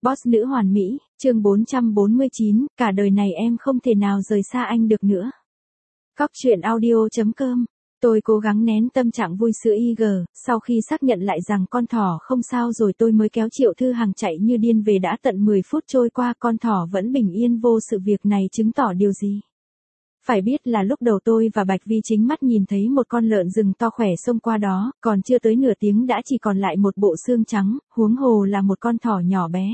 Boss nữ hoàn mỹ, chương 449, cả đời này em không thể nào rời xa anh được nữa. Cóc truyện audio.com. Tôi cố gắng nén tâm trạng vui sữa IG, sau khi xác nhận lại rằng con thỏ không sao rồi tôi mới kéo Triệu Thư Hằng chạy như điên về. Đã tận 10 phút trôi qua con thỏ vẫn bình yên vô sự. Việc này chứng tỏ điều gì? Phải biết là lúc đầu tôi và Bạch Vi chính mắt nhìn thấy một con lợn rừng to khỏe xông qua đó, còn chưa tới nửa tiếng đã chỉ còn lại một bộ xương trắng, huống hồ là một con thỏ nhỏ bé.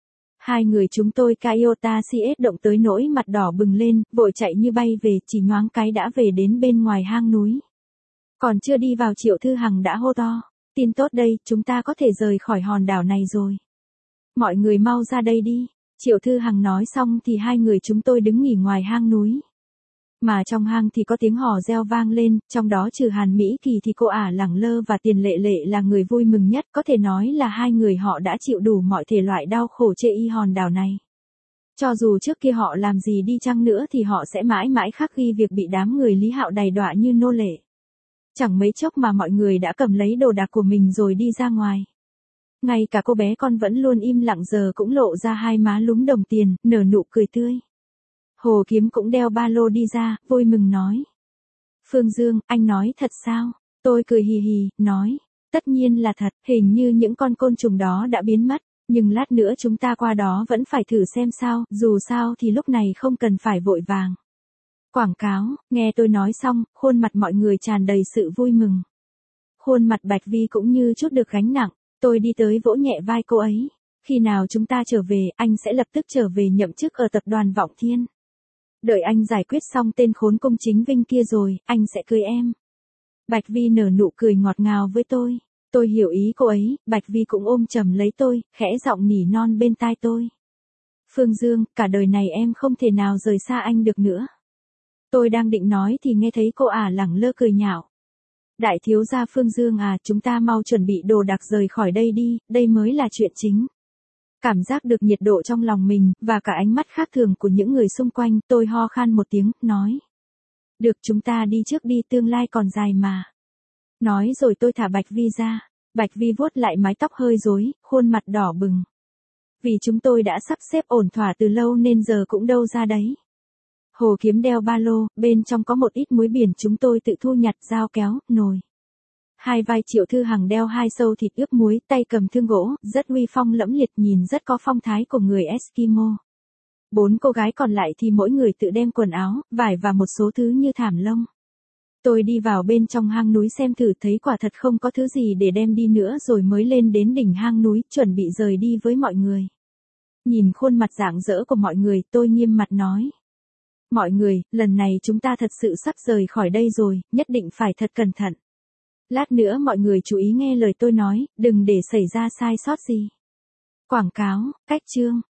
Hai người chúng tôi Iota CS động tới nỗi mặt đỏ bừng lên, vội chạy như bay về, chỉ nhoáng cái đã về đến bên ngoài hang núi. Còn chưa đi vào Triệu Thư Hằng đã hô to, tin tốt đây, chúng ta có thể rời khỏi hòn đảo này rồi. Mọi người mau ra đây đi. Triệu Thư Hằng nói xong thì hai người chúng tôi đứng nghỉ ngoài hang núi. Mà trong hang thì có tiếng hò reo vang lên, trong đó trừ Hàn Mỹ Kỳ thì cô ả Lẳng Lơ và Tiền Lệ Lệ là người vui mừng nhất, có thể nói là hai người họ đã chịu đủ mọi thể loại đau khổ trên hòn đảo này. Cho dù trước kia họ làm gì đi chăng nữa thì họ sẽ mãi mãi khắc ghi việc bị đám người Lý Hạo đày đọa như nô lệ. Chẳng mấy chốc mà mọi người đã cầm lấy đồ đạc của mình rồi đi ra ngoài. Ngay cả cô bé con vẫn luôn im lặng giờ cũng lộ ra hai má lúm đồng tiền, nở nụ cười tươi. Hồ Kiếm cũng đeo ba lô đi ra, vui mừng nói. Phương Dương, anh nói thật sao? Tôi cười hì hì, nói. Tất nhiên là thật, hình như những con côn trùng đó đã biến mất, nhưng lát nữa chúng ta qua đó vẫn phải thử xem sao, dù sao thì lúc này không cần phải vội vàng. Quảng cáo, nghe tôi nói xong, khuôn mặt mọi người tràn đầy sự vui mừng. Khuôn mặt Bạch Vi cũng như chút được gánh nặng, tôi đi tới vỗ nhẹ vai cô ấy. Khi nào chúng ta trở về, anh sẽ lập tức trở về nhậm chức ở tập đoàn Vọng Thiên. Đợi anh giải quyết xong tên khốn công chính Vinh kia rồi, anh sẽ cưới em. Bạch Vi nở nụ cười ngọt ngào với tôi. Tôi hiểu ý cô ấy, Bạch Vi cũng ôm chầm lấy tôi, khẽ giọng nỉ non bên tai tôi. Phương Dương, cả đời này em không thể nào rời xa anh được nữa. Tôi đang định nói thì nghe thấy cô ả Lẳng Lơ cười nhạo. Đại thiếu gia Phương Dương à, chúng ta mau chuẩn bị đồ đạc rời khỏi đây đi, đây mới là chuyện chính. Cảm giác được nhiệt độ trong lòng mình, và cả ánh mắt khác thường của những người xung quanh, tôi ho khan một tiếng, nói. Được, chúng ta đi trước đi, tương lai còn dài mà. Nói rồi tôi thả Bạch Vi ra. Bạch Vi vuốt lại mái tóc hơi rối, khuôn mặt đỏ bừng. Vì chúng tôi đã sắp xếp ổn thỏa từ lâu nên giờ cũng đâu ra đấy. Hồ Kiếm đeo ba lô, bên trong có một ít muối biển chúng tôi tự thu nhặt, dao kéo, nồi. Hai vai Triệu Thư Hằng đeo hai sâu thịt ướp muối, tay cầm thương gỗ, rất uy phong lẫm liệt, nhìn rất có phong thái của người Eskimo. 4 cô gái còn lại thì mỗi người tự đem quần áo, vải và một số thứ như thảm lông. Tôi đi vào bên trong hang núi xem thử, thấy quả thật không có thứ gì để đem đi nữa rồi mới lên đến đỉnh hang núi, chuẩn bị rời đi với mọi người. Nhìn khuôn mặt rạng rỡ của mọi người, tôi nghiêm mặt nói. Mọi người, lần này chúng ta thật sự sắp rời khỏi đây rồi, nhất định phải thật cẩn thận. Lát nữa mọi người chú ý nghe lời tôi nói, đừng để xảy ra sai sót gì. Quảng cáo, cách chương.